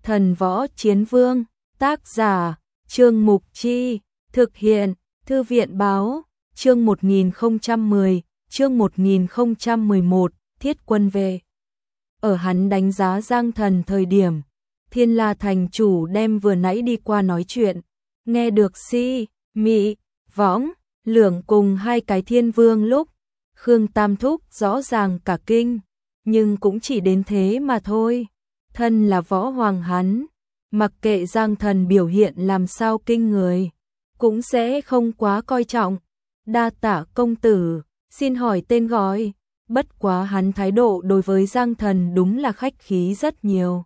Thần Võ Chiến Vương, tác giả, Trương Mục Chi, thực hiện, Thư viện Báo, chương 1010, chương 1011, Thiết Quân về. Ở hắn đánh giá Giang Thần thời điểm, Thiên La thành chủ đem vừa nãy đi qua nói chuyện, nghe được Si, Mị, Võng, Lưỡng cùng hai cái thiên vương lúc, Khương Tam Thúc rõ ràng cả kinh, nhưng cũng chỉ đến thế mà thôi. Thân là võ hoàng hắn, mặc kệ Giang Thần biểu hiện làm sao kinh người, cũng sẽ không quá coi trọng. Đa tạ công tử, xin hỏi tên gọi. Bất quá hắn thái độ đối với Giang Thần đúng là khách khí rất nhiều.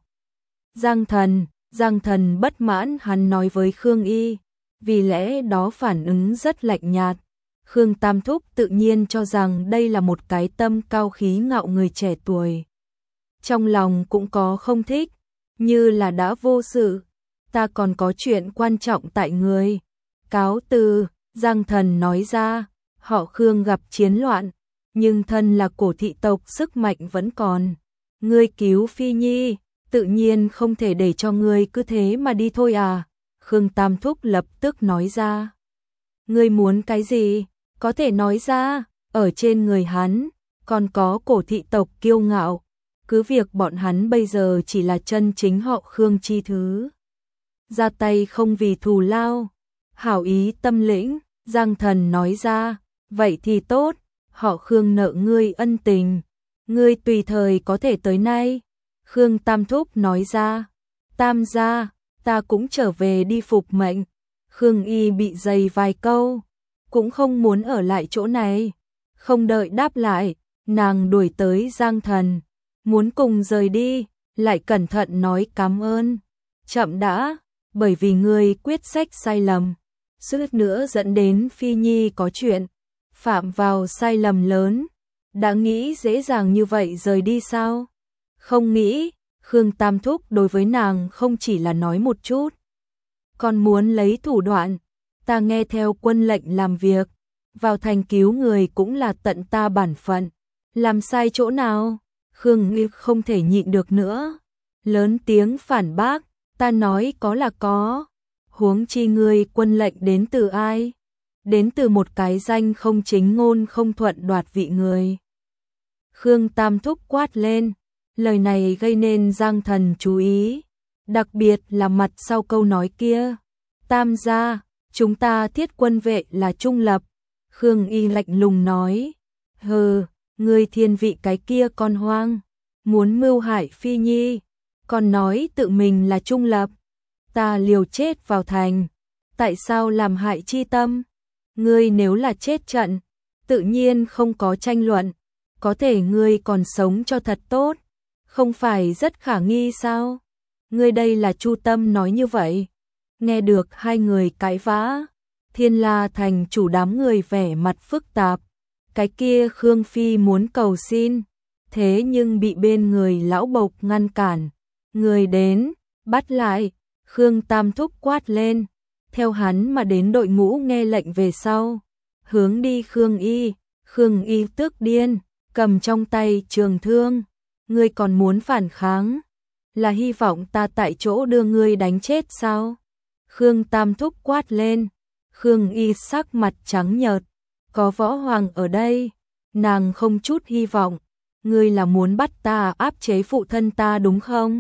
Giang Thần bất mãn hắn nói với Khương Y, vì lẽ đó phản ứng rất lạnh nhạt. Khương Tam Thúc tự nhiên cho rằng đây là một cái tâm cao khí ngạo người trẻ tuổi. Trong lòng cũng có không thích, như là đã vô sự, ta còn có chuyện quan trọng tại người. Cáo từ, Giang Thần nói ra, họ Khương gặp chiến loạn, nhưng thân là cổ thị tộc sức mạnh vẫn còn. Ngươi cứu Phi Nhi, tự nhiên không thể để cho ngươi cứ thế mà đi thôi à. Khương Tam Thúc lập tức nói ra. Ngươi muốn cái gì, có thể nói ra, ở trên người hắn, còn có cổ thị tộc kiêu ngạo. Cứ việc bọn hắn bây giờ chỉ là chân chính họ Khương chi thứ. Ra tay không vì thù lao, hảo ý tâm lĩnh, Giang Thần nói ra, vậy thì tốt, họ Khương nợ ngươi ân tình, ngươi tùy thời có thể tới nay. Khương Tam Thúc nói ra, Tam gia, ta cũng trở về đi phục mệnh. Khương Y bị dày vài câu, cũng không muốn ở lại chỗ này. Không đợi đáp lại, nàng đuổi tới Giang Thần, muốn cùng rời đi, lại cẩn thận nói cảm ơn. Chậm đã, bởi vì ngươi quyết sách sai lầm, suýt nữa dẫn đến Phi Nhi có chuyện, phạm vào sai lầm lớn. Đã nghĩ dễ dàng như vậy rời đi sao? Không nghĩ. Khương Tam Thúc đối với nàng không chỉ là nói một chút, còn muốn lấy thủ đoạn. Ta nghe theo quân lệnh làm việc, vào thành cứu người cũng là tận ta bản phận, làm sai chỗ nào? Khương Nghi không thể nhịn được nữa, lớn tiếng phản bác, ta nói có là có, huống chi ngươi quân lệnh đến từ ai? Đến từ một cái danh không chính ngôn không thuận đoạt vị người. Khương Tam Thúc quát lên, lời này gây nên Giang Thần chú ý, đặc biệt là mặt sau câu nói kia. Tam gia, chúng ta Thiết Quân vệ là trung lập. Khương Y lạnh lùng nói, hừ, ngươi thiên vị cái kia con hoang, muốn mưu hại Phi Nhi, còn nói tự mình là trung lập. Ta liều chết vào thành, tại sao làm hại chi tâm? Ngươi nếu là chết trận, tự nhiên không có tranh luận, có thể ngươi còn sống cho thật tốt, không phải rất khả nghi sao? Ngươi đây là chu tâm nói như vậy. Nghe được hai người cãi vã, Thiên La thành chủ đám người vẻ mặt phức tạp. Cái kia Khương Phi muốn cầu xin, thế nhưng bị bên người lão bộc ngăn cản. Người đến, bắt lại. Khương Tam Thúc quát lên, theo hắn mà đến đội ngũ nghe lệnh về sau, hướng đi Khương Y. Khương Y tức điên, cầm trong tay trường thương. Ngươi còn muốn phản kháng, là hy vọng ta tại chỗ đưa ngươi đánh chết sao? Khương Tam Thúc quát lên. Khương Y sắc mặt trắng nhợt, có võ hoàng ở đây, nàng không chút hy vọng. Ngươi là muốn bắt ta áp chế phụ thân ta đúng không?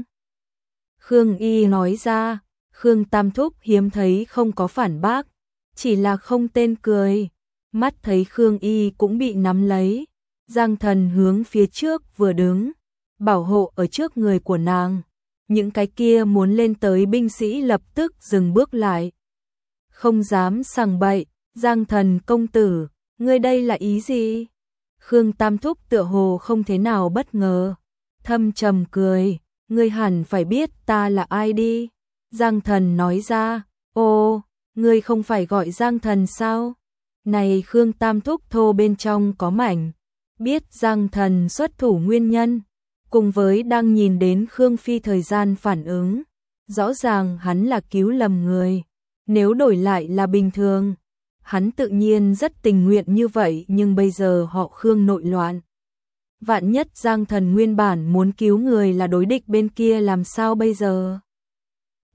Khương Y nói ra. Khương Tam Thúc hiếm thấy không có phản bác, chỉ là không tên cười. Mắt thấy Khương Y cũng bị nắm lấy, Giang Thần hướng phía trước vừa đứng, bảo hộ ở trước người của nàng. Những cái kia muốn lên tới binh sĩ lập tức dừng bước lại. Không dám sằng bậy. Giang Thần công tử, ngươi đây là ý gì? Khương Tam Thúc tựa hồ không thế nào bất ngờ, thâm trầm cười, ngươi hẳn phải biết ta là ai đi. Giang Thần nói ra, ô, ngươi không phải gọi Giang Thần sao? Này Khương Tam Thúc thô bên trong có mảnh, biết Giang Thần xuất thủ nguyên nhân, cùng với đang nhìn đến Khương Phi thời gian phản ứng, rõ ràng hắn là cứu lầm người. Nếu đổi lại là bình thường, hắn tự nhiên rất tình nguyện như vậy, nhưng bây giờ họ Khương nội loạn. Vạn nhất Giang Thần nguyên bản muốn cứu người là đối địch bên kia làm sao bây giờ?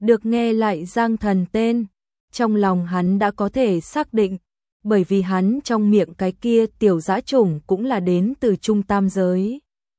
Được nghe lại Giang Thần tên, trong lòng hắn đã có thể xác định, bởi vì hắn trong miệng cái kia tiểu dã chủng cũng là đến từ trung tam giới.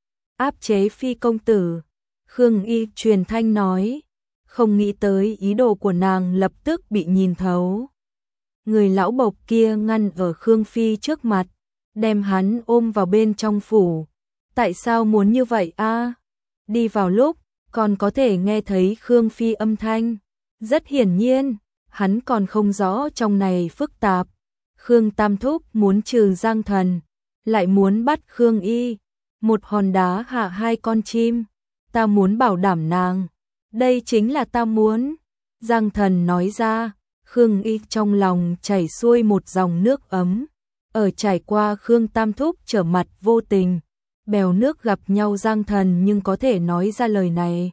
Áp chế Phi công tử, Khương Y truyền thanh nói, không nghĩ tới ý đồ của nàng lập tức bị nhìn thấu. Người lão bộc kia ngăn ở Khương Phi trước mặt, đem hắn ôm vào bên trong phủ. Tại sao muốn như vậy a? Đi vào lúc, còn có thể nghe thấy Khương Phi âm thanh. Rất hiển nhiên, hắn còn không rõ trong này phức tạp. Khương Tam Thúc muốn trừ Giang Thần, lại muốn bắt Khương Y. Một hòn đá hạ hai con chim. Ta muốn bảo đảm nàng. Đây chính là ta muốn. Giang Thần nói ra, Khương Y trong lòng chảy xuôi một dòng nước ấm. Ở trải qua Khương Tam Thúc trở mặt vô tình, bèo nước gặp nhau Giang Thần nhưng có thể nói ra lời này.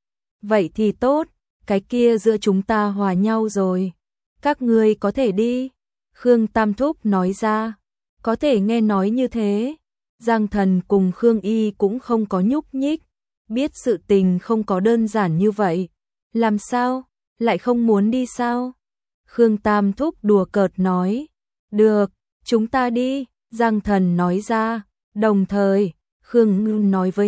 Vậy thì tốt, cái kia giữa chúng ta hòa nhau rồi. Các ngươi có thể đi. Khương Tam Thúc nói ra, có thể nghe nói như thế. Giang Thần cùng Khương Y cũng không có nhúc nhích, biết sự tình không có đơn giản như vậy. Làm sao, lại không muốn đi sao? Khương Tam Thúc đùa cợt nói, được, chúng ta đi. Giang Thần nói ra, đồng thời, Khương Ngư nói với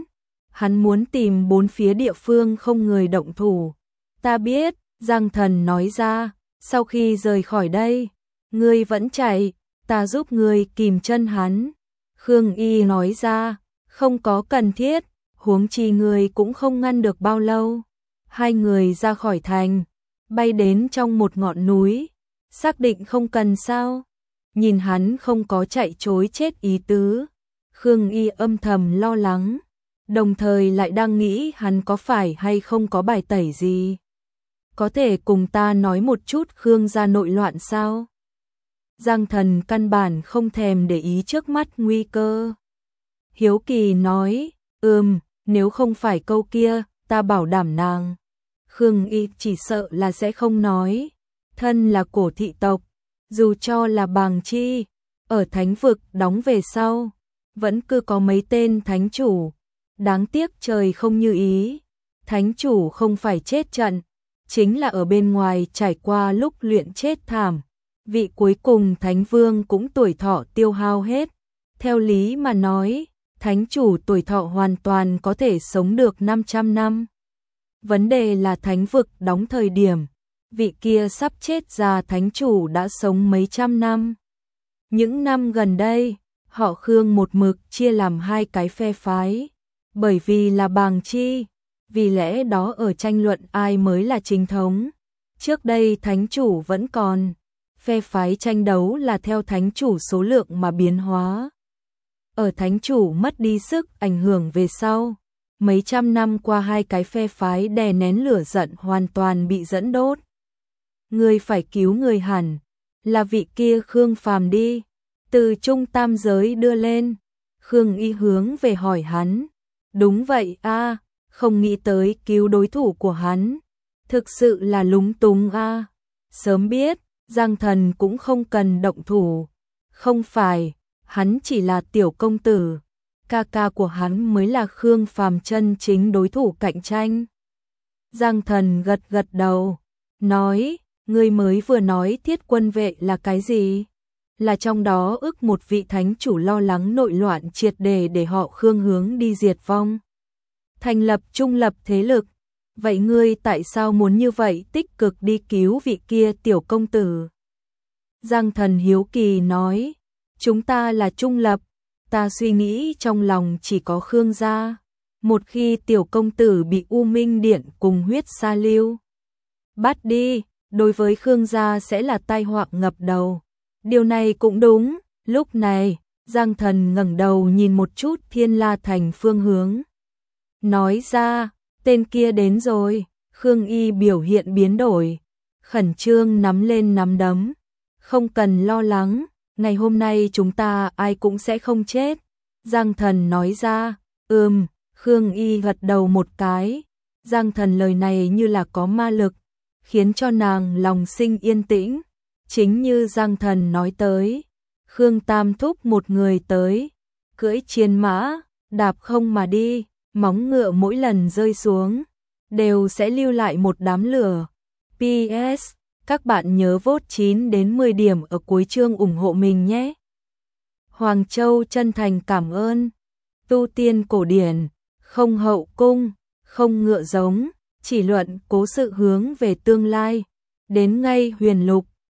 hắn muốn tìm bốn phía địa phương không người động thủ. Ta biết, Giang Thần nói ra, sau khi rời khỏi đây, ngươi vẫn chạy, ta giúp ngươi kìm chân hắn. Khương Y nói ra, không có cần thiết, huống chi ngươi cũng không ngăn được bao lâu. Hai người ra khỏi thành, bay đến trong một ngọn núi, xác định không cần sao. Nhìn hắn không có chạy trối chết ý tứ, Khương Y âm thầm lo lắng, đồng thời lại đang nghĩ hắn có phải hay không có bài tẩy gì. Có thể cùng ta nói một chút Khương gia nội loạn sao? Giang Thần căn bản không thèm để ý trước mắt nguy cơ. Hiếu kỳ nói, nếu không phải câu kia, ta bảo đảm nàng. Khương Y chỉ sợ là sẽ không nói. Thân là cổ thị tộc, dù cho là bàng chi, ở thánh vực đóng về sau, vẫn cứ có mấy tên thánh chủ. Đáng tiếc trời không như ý. Thánh chủ không phải chết trận, chính là ở bên ngoài trải qua lúc luyện chết thảm. Vị cuối cùng thánh vương cũng tuổi thọ tiêu hao hết. Theo lý mà nói, thánh chủ tuổi thọ hoàn toàn có thể sống được 500 năm. Vấn đề là thánh vực đóng thời điểm, vị kia sắp chết già thánh chủ đã sống mấy trăm năm. Những năm gần đây, họ Khương một mực chia làm hai cái phe phái, bởi vì là bàng chi, vì lẽ đó ở tranh luận ai mới là chính thống. Trước đây thánh chủ vẫn còn, phe phái tranh đấu là theo thánh chủ số lượng mà biến hóa. Ở thánh chủ mất đi sức ảnh hưởng về sau, mấy trăm năm qua hai cái phe phái đè nén lửa giận hoàn toàn bị dẫn đốt. Người phải cứu người hẳn là vị kia Khương Phàm đi, từ trung tam giới đưa lên. Khương Y hướng về hỏi hắn, đúng vậy a, không nghĩ tới cứu đối thủ của hắn, thực sự là lúng túng a. Sớm biết, Giang Thần cũng không cần động thủ. Không phải, hắn chỉ là tiểu công tử, ca ca của hắn mới là Khương Phàm chân chính đối thủ cạnh tranh. Giang Thần gật gật đầu, nói, ngươi mới vừa nói thiết quân vệ là cái gì? Là trong đó ước một vị thánh chủ lo lắng nội loạn triệt để họ Khương hướng đi diệt vong. Thành lập trung lập thế lực. Vậy ngươi tại sao muốn như vậy tích cực đi cứu vị kia tiểu công tử? Giang Thần hiếu kỳ nói, chúng ta là trung lập, ta suy nghĩ trong lòng chỉ có Khương gia. Một khi tiểu công tử bị U Minh Điện cùng huyết sa lưu bắt đi, đối với Khương gia sẽ là tai họa ngập đầu. Điều này cũng đúng. Lúc này, Giang Thần ngẩng đầu nhìn một chút Thiên La Thành phương hướng, nói ra, tên kia đến rồi. Khương Y biểu hiện biến đổi, khẩn trương nắm lên nắm đấm. Không cần lo lắng, ngày hôm nay chúng ta ai cũng sẽ không chết. Giang Thần nói ra, Khương Y gật đầu một cái. Giang Thần lời này như là có ma lực, khiến cho nàng lòng sinh yên tĩnh. Chính như Giang Thần nói tới, Khương Tam Thúc một người tới, cưỡi chiến mã, đạp không mà đi, móng ngựa mỗi lần rơi xuống đều sẽ lưu lại một đám lửa. PS, các bạn nhớ vote 9 đến 10 điểm ở cuối chương ủng hộ mình nhé. Hoàng Châu chân thành cảm ơn. Tu tiên cổ điển, không hậu cung, không ngựa giống, chỉ luận cố sự hướng về tương lai. Đến ngay huyền lục,